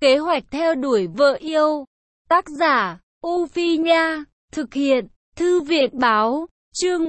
Kế hoạch theo đuổi vợ yêu. Tác giả, U Phi Nha. Thực hiện, Thư viện Báo. Chương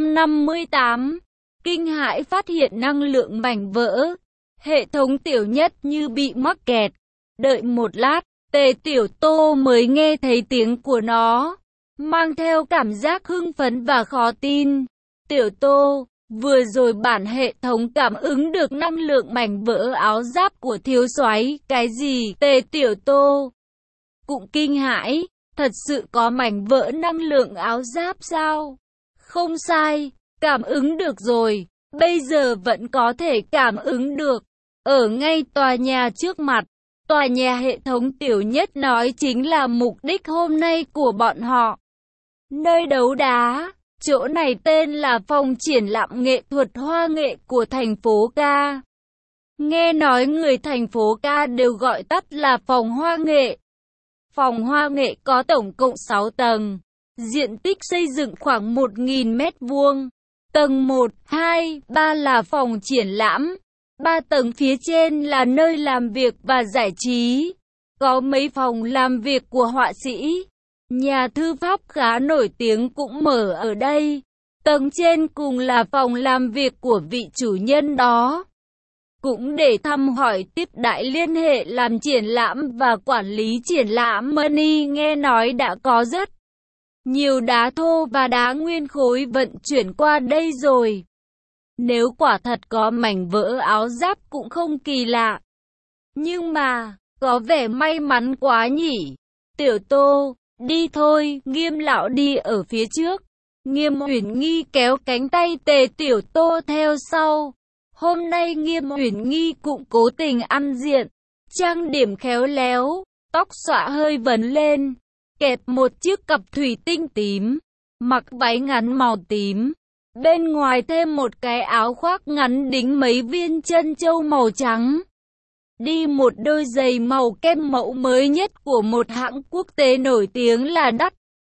158. Kinh hãi phát hiện năng lượng mảnh vỡ. Hệ thống Tiểu Nhất như bị mắc kẹt. Đợi một lát, Tề Tiểu Tô mới nghe thấy tiếng của nó, mang theo cảm giác hưng phấn và khó tin. Tiểu Tô, vừa rồi bản hệ thống cảm ứng được năng lượng mảnh vỡ áo giáp của thiếu soái. Cái gì? Tề Tiểu Tô cũng kinh hãi, thật sự có mảnh vỡ năng lượng áo giáp sao? Không sai, cảm ứng được rồi, bây giờ vẫn có thể cảm ứng được. Ở ngay tòa nhà trước mặt, tòa nhà hệ thống Tiểu Nhất nói chính là mục đích hôm nay của bọn họ. Nơi đấu đá, chỗ này tên là phòng triển lãm nghệ thuật hoa nghệ của thành phố Ca. Nghe nói người thành phố Ca đều gọi tắt là phòng hoa nghệ. Phòng hoa nghệ có tổng cộng 6 tầng, diện tích xây dựng khoảng 1.000 mét vuông. Tầng 1, 2, 3 là phòng triển lãm. 3 tầng phía trên là nơi làm việc và giải trí. Có mấy phòng làm việc của họa sĩ, nhà thư pháp khá nổi tiếng cũng mở ở đây. Tầng trên cùng là phòng làm việc của vị chủ nhân đó. Cũng để thăm hỏi tiếp đãi liên hệ làm triển lãm và quản lý triển lãm Money, nghe nói đã có rất nhiều đá thô và đá nguyên khối vận chuyển qua đây rồi. Nếu quả thật có mảnh vỡ áo giáp cũng không kỳ lạ. Nhưng mà, có vẻ may mắn quá nhỉ. Tiểu Tô, đi thôi. Nghiêm lão đi ở phía trước. Nghiêm Uyển Nghi kéo cánh tay Tề Tiểu Tô theo sau. Hôm nay Nghiêm Uyển Nghi cũng cố tình ăn diện, trang điểm khéo léo, tóc xõa hơi vấn lên, kẹp một chiếc cặp thủy tinh tím, mặc váy ngắn màu tím. Bên ngoài thêm một cái áo khoác ngắn đính mấy viên chân châu màu trắng. Đi một đôi giày màu kem mẫu mới nhất của một hãng quốc tế nổi tiếng là đắt.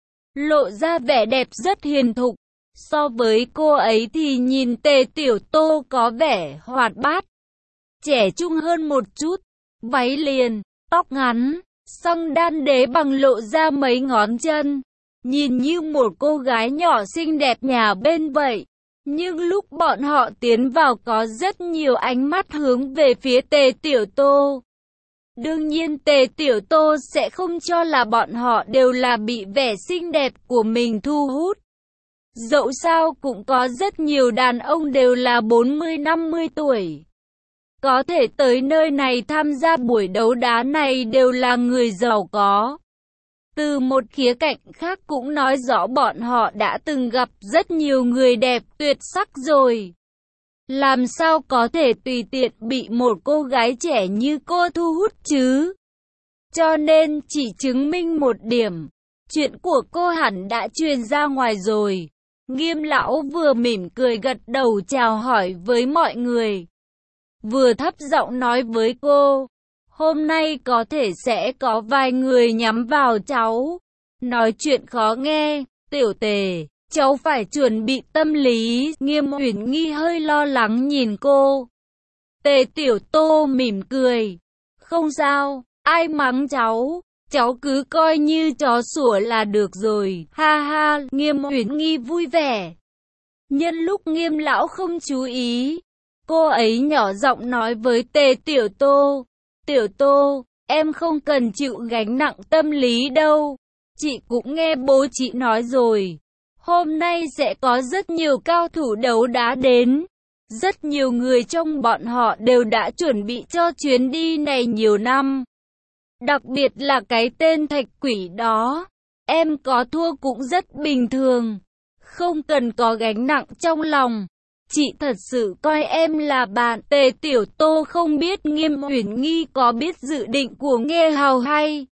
Lộ ra vẻ đẹp rất hiền thục. So với cô ấy thì nhìn Tề Tiểu Tô có vẻ hoạt bát, trẻ trung hơn một chút. Váy liền, tóc ngắn, xăng đan đế bằng lộ ra mấy ngón chân. Nhìn như một cô gái nhỏ xinh đẹp nhà bên vậy. Nhưng lúc bọn họ tiến vào có rất nhiều ánh mắt hướng về phía Tề Tiểu Tô. Đương nhiên Tề Tiểu Tô sẽ không cho là bọn họ đều là bị vẻ xinh đẹp của mình thu hút. Dẫu sao cũng có rất nhiều đàn ông đều là 40-50 tuổi. Có thể tới nơi này tham gia buổi đấu đá này đều là người giàu có. Từ một khía cạnh khác cũng nói rõ bọn họ đã từng gặp rất nhiều người đẹp tuyệt sắc rồi. Làm sao có thể tùy tiện bị một cô gái trẻ như cô thu hút chứ? Cho nên chỉ chứng minh một điểm, chuyện của cô hẳn đã truyền ra ngoài rồi. Nghiêm lão vừa mỉm cười gật đầu chào hỏi với mọi người, vừa thấp giọng nói với cô. Hôm nay có thể sẽ có vài người nhắm vào cháu, nói chuyện khó nghe. Tiểu Tề, cháu phải chuẩn bị tâm lý. Nghiêm Uyển Nghi hơi lo lắng nhìn cô. Tề Tiểu Tô mỉm cười. Không sao, ai mắng cháu, cháu cứ coi như chó sủa là được rồi. Ha ha, Nghiêm Uyển Nghi vui vẻ. Nhân lúc Nghiêm lão không chú ý, cô ấy nhỏ giọng nói với Tề Tiểu Tô. Tiểu Tô, em không cần chịu gánh nặng tâm lý đâu. Chị cũng nghe bố chị nói rồi. Hôm nay sẽ có rất nhiều cao thủ đấu đá đến. Rất nhiều người trong bọn họ đều đã chuẩn bị cho chuyến đi này nhiều năm. Đặc biệt là cái tên Thạch Quỷ đó. Em có thua cũng rất bình thường. Không cần có gánh nặng trong lòng. Chị thật sự coi em là bạn. Tề Tiểu Tô không biết Nghiêm Uyển Nghi có biết dự định của Nghe Hào hay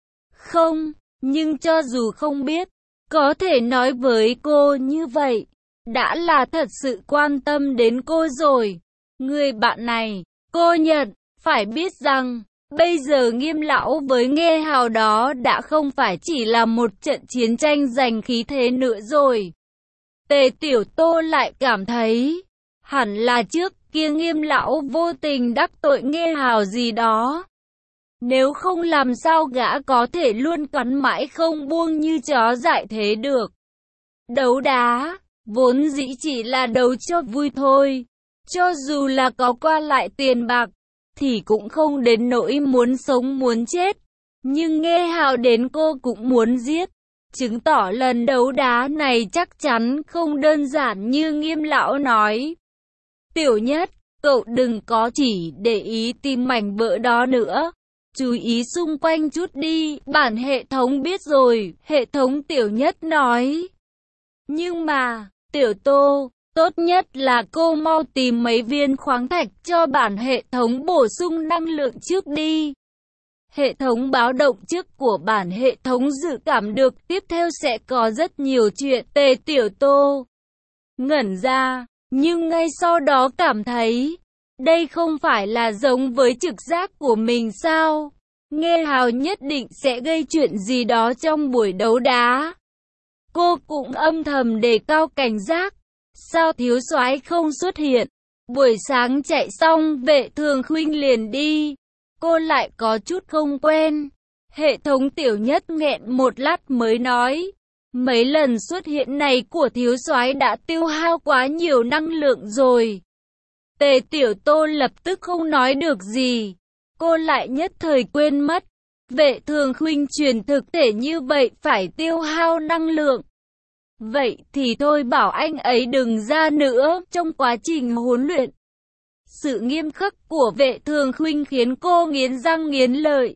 không. Nhưng cho dù không biết, có thể nói với cô như vậy, đã là thật sự quan tâm đến cô rồi. Người bạn này, cô nhận, phải biết rằng, bây giờ Nghiêm lão với Nghe Hào đó đã không phải chỉ là một trận chiến tranh giành khí thế nữa rồi. Tề Tiểu Tô lại cảm thấy, hẳn là trước kia Nghiêm lão vô tình đắc tội Nghe Hào gì đó. Nếu không làm sao gã có thể luôn cắn mãi không buông như chó dại thế được. Đấu đá, vốn dĩ chỉ là đấu cho vui thôi. Cho dù là có qua lại tiền bạc, thì cũng không đến nỗi muốn sống muốn chết. Nhưng nghe hào đến cô cũng muốn giết. Chứng tỏ lần đấu đá này chắc chắn không đơn giản như Nghiêm lão nói. Tiểu Nhất, cậu đừng có chỉ để ý tìm mảnh vỡ đó nữa. Chú ý xung quanh chút đi, bản hệ thống biết rồi, hệ thống Tiểu Nhất nói. Nhưng mà, Tiểu Tô, tốt nhất là cô mau tìm mấy viên khoáng thạch cho bản hệ thống bổ sung năng lượng trước đi. Hệ thống báo động trước của bản hệ thống dự cảm được tiếp theo sẽ có rất nhiều chuyện. Tề Tiểu Tô ngẩn ra, nhưng ngay sau đó cảm thấy, đây không phải là giống với trực giác của mình sao? Nghe hào nhất định sẽ gây chuyện gì đó trong buổi đấu đá. Cô cũng âm thầm đề cao cảnh giác. Sao thiếu soái không xuất hiện? Buổi sáng chạy xong Vệ Thường Khuynh liền đi. Cô lại có chút không quen. Hệ thống Tiểu Nhất nghẹn một lát mới nói. Mấy lần xuất hiện này của thiếu soái đã tiêu hao quá nhiều năng lượng rồi. Tề Tiểu Tô lập tức không nói được gì. Cô lại nhất thời quên mất. Vệ Thường Khuynh truyền thực thể như vậy phải tiêu hao năng lượng. Vậy thì thôi bảo anh ấy đừng ra nữa trong quá trình huấn luyện. Sự nghiêm khắc của Vệ Thường Khuynh khiến cô nghiến răng nghiến lợi.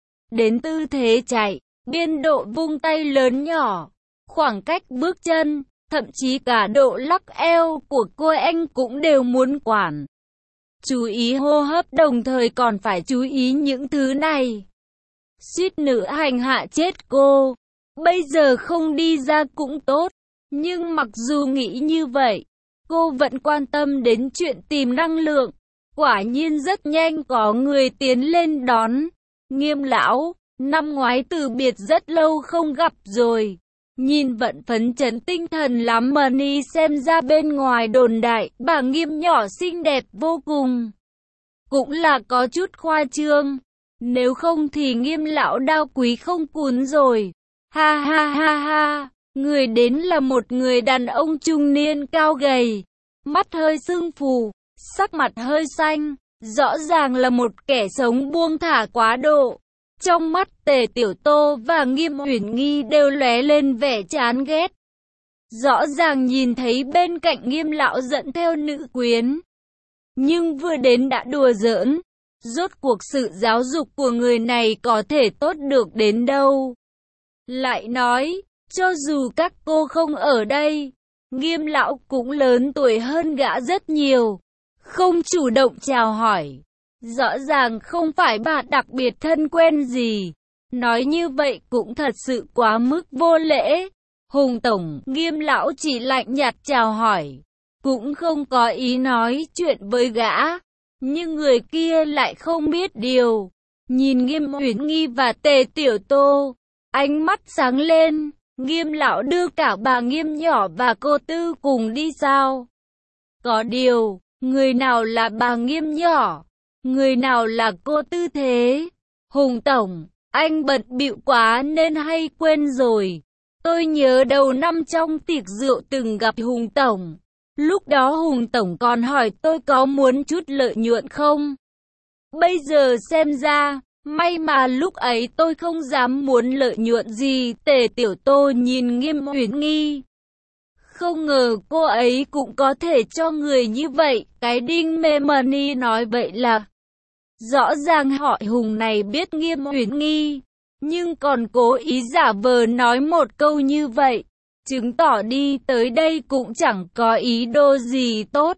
Đến tư thế chạy, biên độ vung tay lớn nhỏ, khoảng cách bước chân, thậm chí cả độ lắc eo của cô anh cũng đều muốn quản. Chú ý hô hấp đồng thời còn phải chú ý những thứ này. Suýt nữa hành hạ chết cô. Bây giờ không đi ra cũng tốt. Nhưng mặc dù nghĩ như vậy, cô vẫn quan tâm đến chuyện tìm năng lượng. Quả nhiên rất nhanh có người tiến lên đón. Nghiêm lão, năm ngoái từ biệt rất lâu không gặp rồi. Nhìn vận phấn chấn tinh thần lắm mà ni xem ra bên ngoài đồn đại, bà Nghiêm nhỏ xinh đẹp vô cùng. Cũng là có chút khoa trương. Nếu không thì Nghiêm lão đao quý không cún rồi. Ha ha ha ha. Người đến là một người đàn ông trung niên cao gầy, mắt hơi sưng phù, sắc mặt hơi xanh, rõ ràng là một kẻ sống buông thả quá độ. Trong mắt Tề Tiểu Tô và Nghiêm Uyển Nghi đều lóe lên vẻ chán ghét. Rõ ràng nhìn thấy bên cạnh Nghiêm lão dẫn theo nữ quyến, nhưng vừa đến đã đùa giỡn. Rốt cuộc sự giáo dục của người này có thể tốt được đến đâu? Lại nói, cho dù các cô không ở đây, Nghiêm lão cũng lớn tuổi hơn gã rất nhiều, không chủ động chào hỏi. Rõ ràng không phải bà đặc biệt thân quen gì. Nói như vậy cũng thật sự quá mức vô lễ. Hùng tổng, Nghiêm lão chỉ lạnh nhạt chào hỏi, cũng không có ý nói chuyện với gã. Nhưng người kia lại không biết điều. Nhìn Nghiêm Uyển Nghi và Tề Tiểu Tô, ánh mắt sáng lên. Nghiêm lão đưa cả bà Nghiêm nhỏ và cô Tư cùng đi sao? Có điều, người nào là bà Nghiêm nhỏ? Người nào là cô Tư thế? Hùng tổng, anh bận bịu quá nên hay quên rồi. Tôi nhớ đầu năm trong tiệc rượu từng gặp Hùng tổng. Lúc đó Hùng tổng còn hỏi tôi có muốn chút lợi nhuận không? Bây giờ xem ra, may mà lúc ấy tôi không dám muốn lợi nhuận gì. Tề Tiểu Tô nhìn Nghiêm Uyển Nghi. Không ngờ cô ấy cũng có thể cho người như vậy. Cái đinh mê money nói vậy là rõ ràng họ Hùng này biết Nghiêm Uyển Nghi, nhưng còn cố ý giả vờ nói một câu như vậy, chứng tỏ đi tới đây cũng chẳng có ý đồ gì tốt.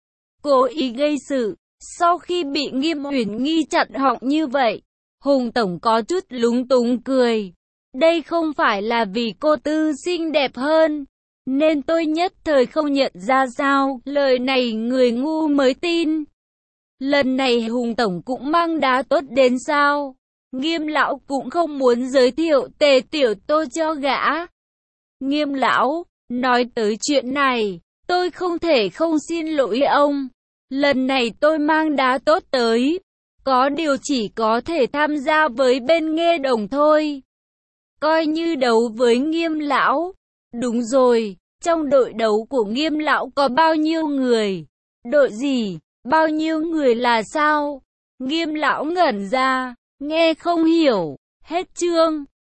Cố ý gây sự. Sau khi bị Nghiêm Uyển Nghi chặn họng như vậy, Hùng tổng có chút lúng túng cười. Đây không phải là vì cô Tư xinh đẹp hơn, nên tôi nhất thời không nhận ra sao? Lời này người ngu mới tin. Lần này Hùng tổng cũng mang đá tốt đến sao? Nghiêm lão cũng không muốn giới thiệu Tề Tiểu Tô cho gã. Nghiêm lão, nói tới chuyện này, tôi không thể không xin lỗi ông. Lần này tôi mang đá tốt tới, Có điều chỉ có thể tham gia với bên nghe đồng thôi. Coi như đấu với Nghiêm lão. Đúng rồi, trong đội đấu của Nghiêm lão có bao nhiêu người? Đội gì? Bao nhiêu người là sao? Nghiêm lão ngẩn ra, nghe không hiểu. Hết chương.